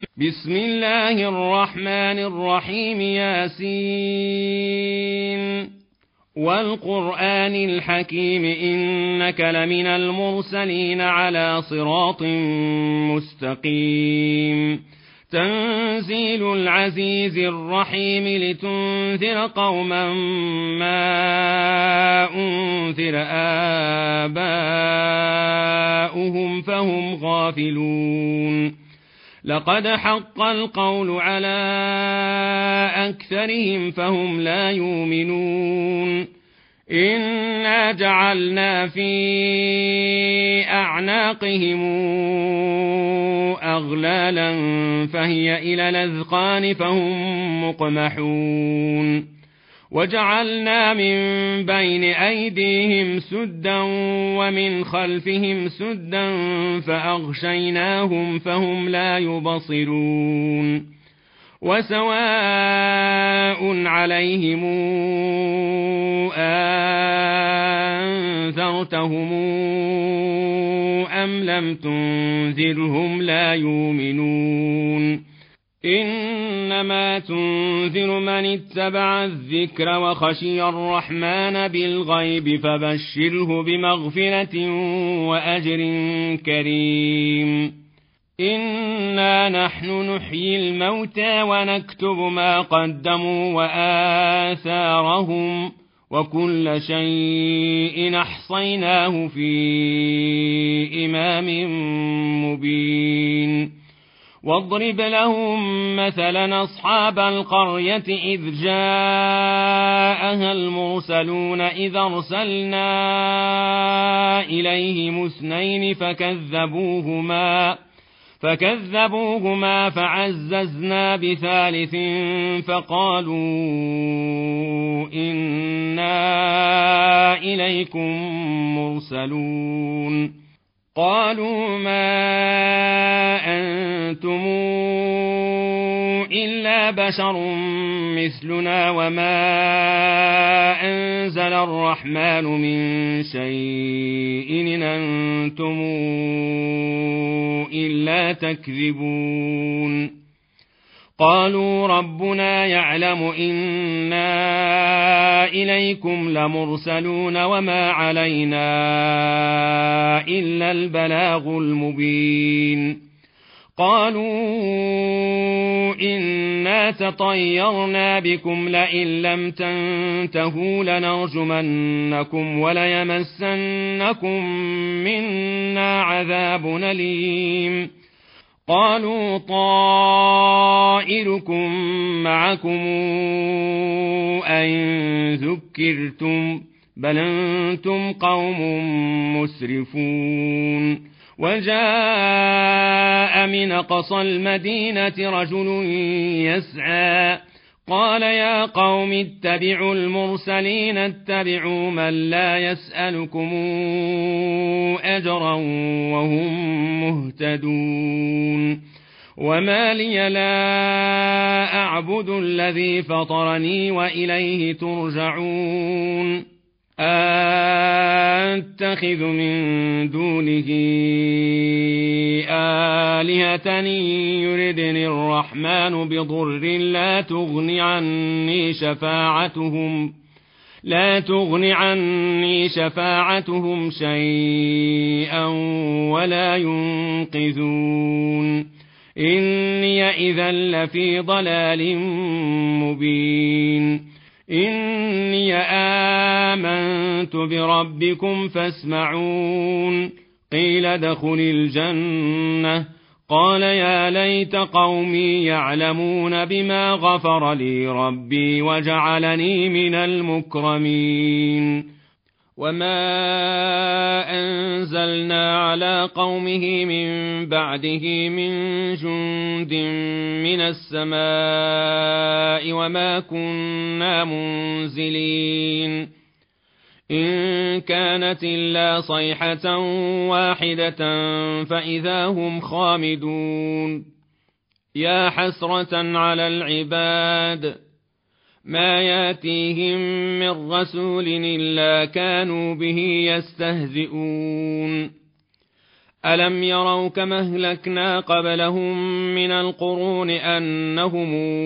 بسم الله الرحمن الرحيم. ياسين والقرآن الحكيم إنك لمن المرسلين على صراط مستقيم. تنزيل العزيز الرحيم لتنذر قوما ما أنذر آباؤهم فهم غافلون. لقد حق القول على أكثرهم فهم لا يؤمنون. إنا جعلنا في أعناقهم أغلالا فهي إلى الأذقان فهم مقمحون. وجعلنا من بين أيديهم سدا ومن خلفهم سدا فأغشيناهم فهم لا يبصرون. وسواء عليهم أنذرتهم أم لم تنذرهم لا يؤمنون. إنما تنذر من اتبع الذكر وخشي الرحمن بالغيب فبشره بمغفرة وأجر كريم. إنا نحن نحيي الموتى ونكتب ما قدموا وآثارهم وكل شيء أحصيناه في إمام مبين. واضرب لهم مثلا أصحاب القرية إذ جاءها المرسلون إذ أرسلنا إليهم اثنين فكذبوهما فعززنا بثالث فقالوا إنا إليكم مرسلون. قالوا ما أنتم إلا بشر مثلنا وما أنزل الرحمن من شيء إن أنتم إلا تكذبون. قالوا ربنا يعلم إنا إليكم لمرسلون وما علينا إلا البلاغ المبين. قالوا إنا تطيرنا بكم لئن لم تنتهوا لنرجمنكم وليمسنكم منا عذاب أليم. قالوا طائركم معكم أئن ذكرتم بل أنتم قوم مسرفون. وجاء من أقصى المدينة رجل يسعى قال يا قوم اتبعوا المرسلين اتبعوا من لا يسألكم أجرا وهم مهتدون. وما لي لا أعبد الذي فطرني وإليه ترجعون. أتخذ من دونه آلهة يردني الرحمن بضر لا تغن عني شفاعتهم شيئا ولا ينقذون. إني إذا لفي ضلال مبين. إني آمنت بربكم فاسمعون. قيل ادخل الجنة قال يا ليت قومي يعلمون بما غفر لي ربي وجعلني من المكرمين. وما أنزلنا على قومه من بعده من جند من السماء وما كنا منزلين. إن كانت إلا صيحة واحدة فإذا هم خامدون. يا حسرة على العباد ما ياتيهم من رسول إلا كانوا به يستهزئون. ألم يروا كما أهلكنا قبلهم من القرون أنهم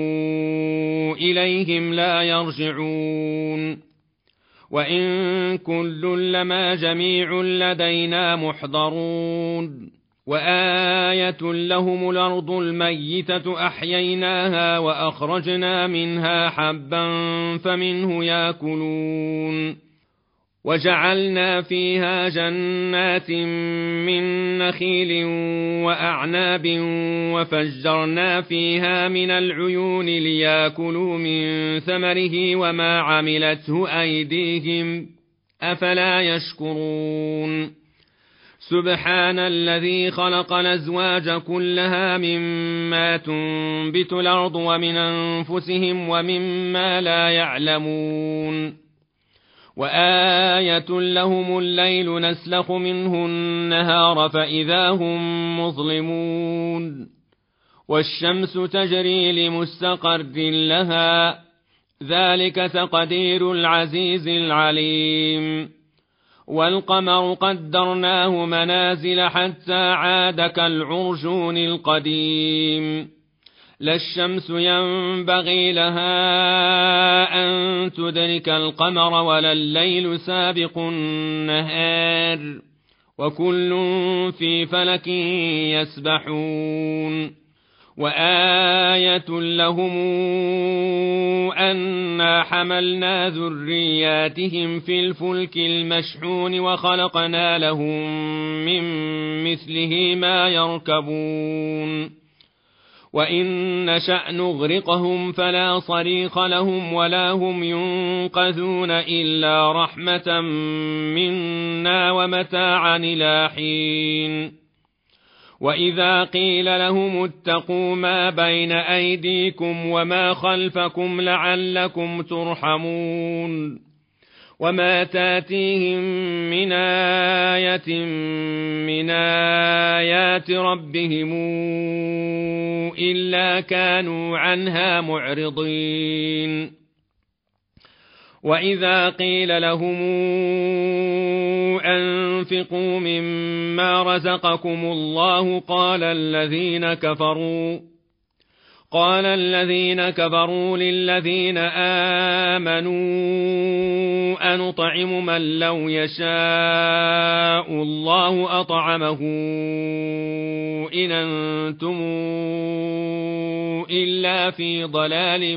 إليهم لا يرجعون وإن كل لما جميع لدينا محضرون وآية لهم الأرض الميتة أحييناها وأخرجنا منها حبا فمنه يأكلون وجعلنا فيها جنات من نخيل وأعناب وفجرنا فيها من العيون ليأكلوا من ثمره وما عملته أيديهم أفلا يشكرون سبحان الذي خلق الأزواج كلها مما تنبت الأرض ومن أنفسهم ومما لا يعلمون وآية لهم الليل نسلخ منه النهار فإذا هم مظلمون والشمس تجري لمستقر لها ذلك تقدير العزيز العليم والقمر قدرناه منازل حتى عاد كالعرجون القديم لا الشمس ينبغي لها أن تدرك القمر ولا الليل سابق النهار وكل في فلك يسبحون وآية لهم أنا حملنا ذرياتهم في الفلك المشحون وخلقنا لهم من مثله ما يركبون وإن نشأ نغرقهم فلا صريخ لهم ولا هم ينقذون إلا رحمة منا ومتاعا إلى حين وإذا قيل لهم اتقوا ما بين أيديكم وما خلفكم لعلكم ترحمون وما تاتيهم من آية من آيات ربهم إلا كانوا عنها معرضين وإذا قيل لهم أنفقوا مما رزقكم الله قال الذين كفروا للذين آمنوا أنطعم من لو يشاء الله أطعمه إن أنتم إلا في ضلال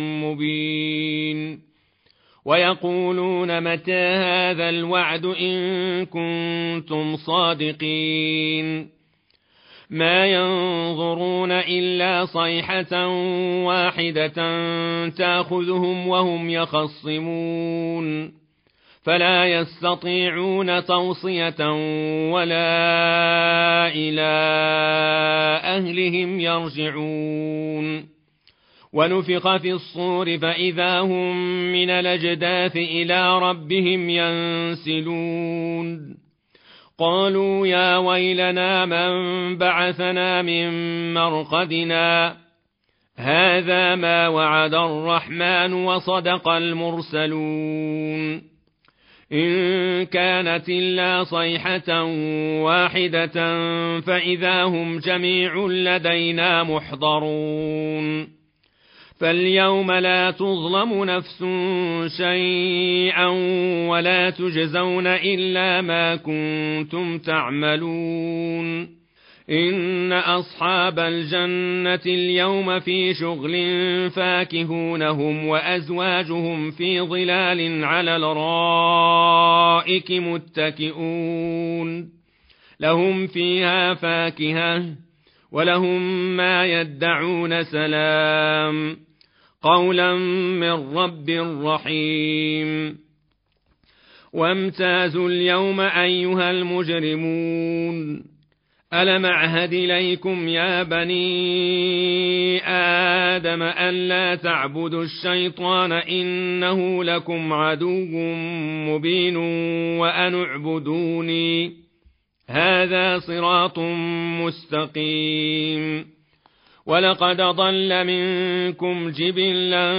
مبين ويقولون متى هذا الوعد إن كنتم صادقين ما ينظرون إلا صيحة واحدة تأخذهم وهم يخصمون فلا يستطيعون توصية ولا إلى أهلهم يرجعون ونفخ في الصور فإذا هم من الأجداث إلى ربهم ينسلون قالوا يا ويلنا من بعثنا من مرقدنا هذا ما وعد الرحمن وصدق المرسلون إن كانت إلا صيحة واحدة فإذا هم جميع لدينا محضرون فاليوم لا تظلم نفس شيئا ولا تجزون إلا ما كنتم تعملون إن أصحاب الجنة اليوم في شغل فاكهون هم وأزواجهم في ظلال على الأرائك متكئون لهم فيها فاكهة ولهم ما يدعون سلام قولا من رب رحيم وامتازوا اليوم أيها المجرمون ألم أعهد إليكم يا بني آدم ألا تعبدوا الشيطان إنه لكم عدو مبين وأن اعبدوني هذا صراط مستقيم ولقد ضل منكم جبلا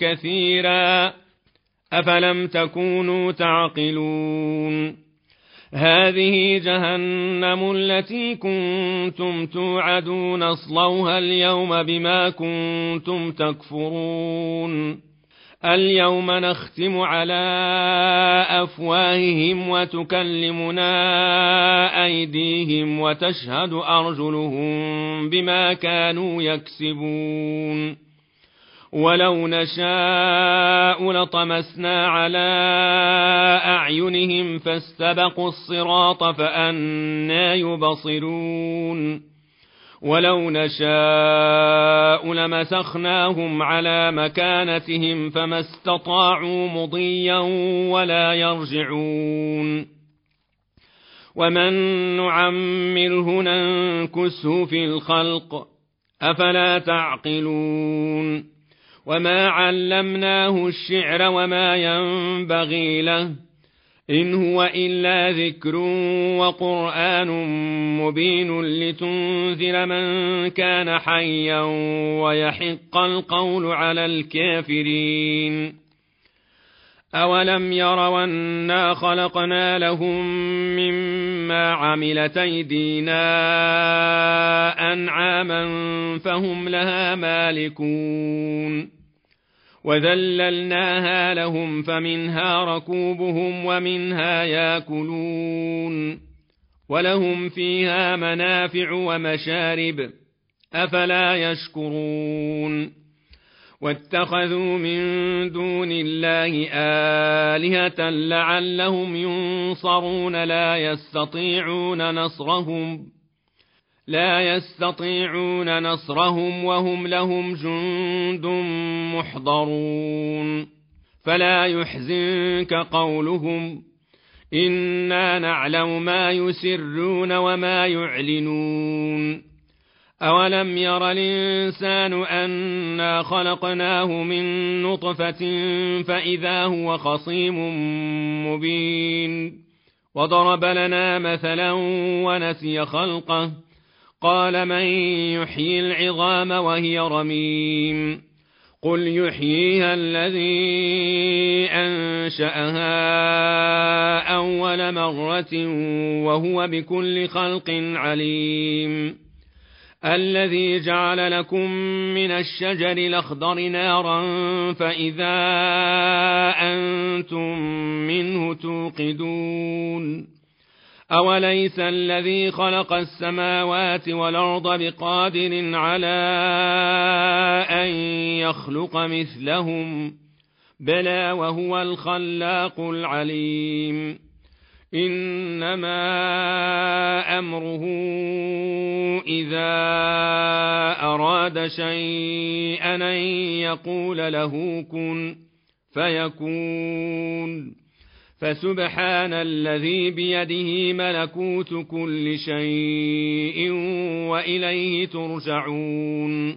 كثيرا أفلم تكونوا تعقلون هذه جهنم التي كنتم توعدون اصلوها اليوم بما كنتم تكفرون اليوم نختم على أفواههم وتكلمنا أيديهم وتشهد أرجلهم بما كانوا يكسبون ولو نشاء لطمسنا على أعينهم فاستبقوا الصراط فأنى يبصرون ولو نشاء لمسخناهم على مكانتهم فما استطاعوا مضيا ولا يرجعون ومن نعمره ننكسه في الخلق أفلا تعقلون وما علمناه الشعر وما ينبغي له إن هو إلا ذكر وقرآن مبين لتنذر من كان حيا ويحق القول على الكافرين أولم يروا أنا خلقنا لهم مما عملت أيدينا أنعاما فهم لها مالكون وذللناها لهم فمنها ركوبهم ومنها ياكلون ولهم فيها منافع ومشارب أفلا يشكرون واتخذوا من دون الله آلهة لعلهم ينصرون لا يستطيعون نصرهم وهم لهم جند محضرون فلا يحزنك قولهم إنا نعلم ما يسرون وما يعلنون أولم ير الإنسان أنا خلقناه من نطفة فإذا هو خصيم مبين وضرب لنا مثلا ونسي خلقه قال من يحيي العظام وهي رميم قل يحييها الذي أنشأها أول مرة وهو بكل خلق عليم الذي جعل لكم من الشجر الأخضر نارا فإذا أنتم منه توقدون أوليس الذي خلق السماوات والأرض بقادر على أن يخلق مثلهم بلى وهو الخلاق العليم إنما أمره إذا أراد شيئا أن يقول له كن فيكون فسبحان الذي بيده ملكوت كل شيء وإليه ترجعون